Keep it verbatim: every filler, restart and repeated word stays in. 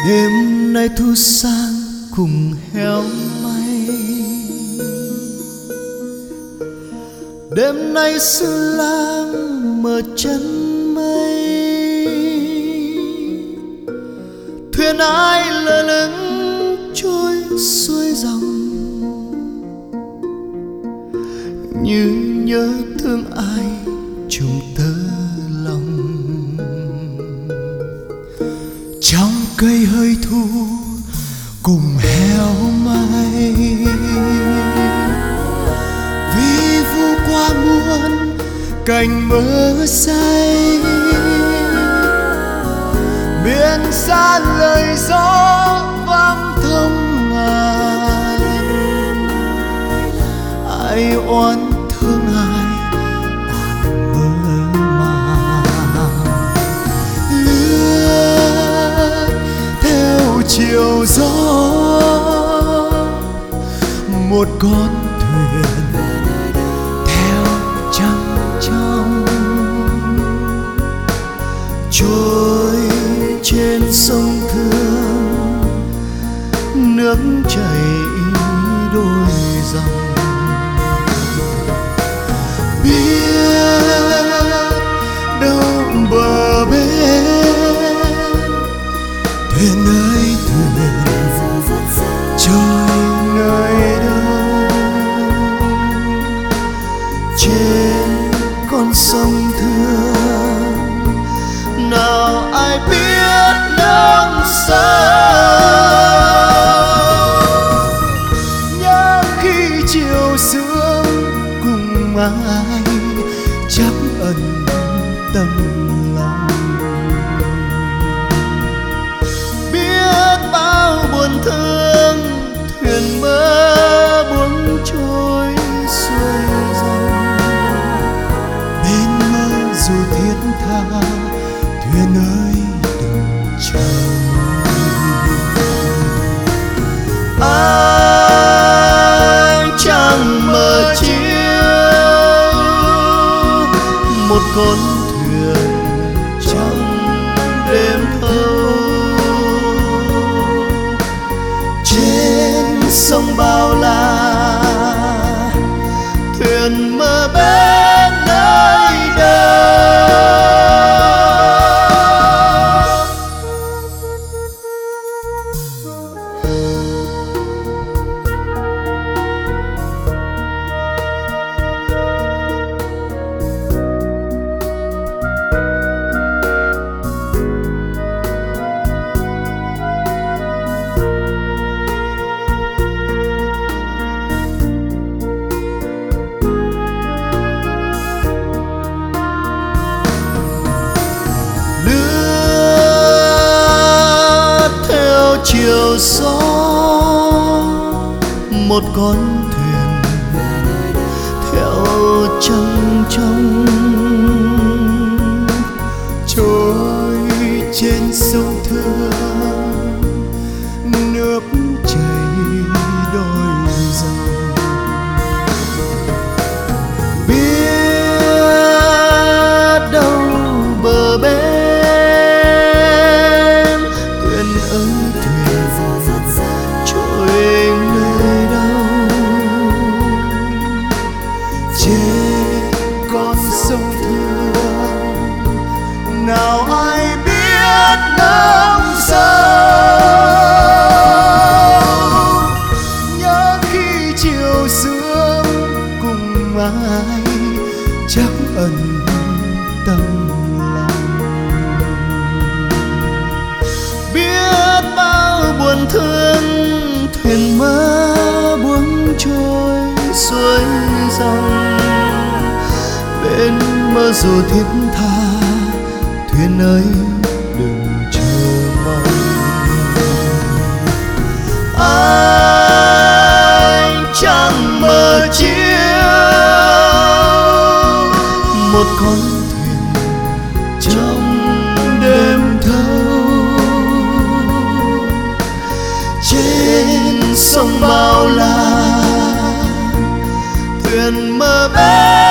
Đêm nay thu sang cùng héo may, đêm nay sương lam mở chân mây. Thuyền ai lơ lửng trôi xuôi dòng, như nhớ thương ai trùng tơ lòng. Trong cây hơi thu cùng héo may, vi vu qua muôn cành mơ say. Biển xa lời gió vang thông ngàn, ai oán thương ai tàn mơ màng. Lướt theo chiều gió một con thuyền theo trăng trong, trôi trên sông Thương, nước chảy đôi dòng. Biết đâu bờ bên, thuyền ơi thuyền trôi nơi đâu. Trên con sông Thương nào ai biết nắng sâu. Nhớ khi chiều sương cùng ai chắc ẩn tâm lòng. Biết bao buồn thương thuyền mơ buông trôi xuôi dòng. Bên mơ dù thiết tha thuyền ơi đừng chờ. Anh chẳng mơ chiều một con thuyền trong đêm thâu. Trên sông bao la thuyền mơ bên nơi đâu. Chiều gió một con thuyền theo trăng trong, trôi trên sông Thương, nước chảy đôi dòng. Biết đâu bờ bên, thuyền ơi sông Thương nào ai biết nắng sâu. Nhớ khi chiều sương cùng ai chắc ẩn tâm lòng. Biết bao buồn thương thuyền mơ buông trôi xuôi dòng. Bên mơ dù thiết tha thuyền ơi đừng chờ mong. Anh chẳng mơ chiều một con thuyền trong đêm thâu. Trên sông bao la thuyền mơ bên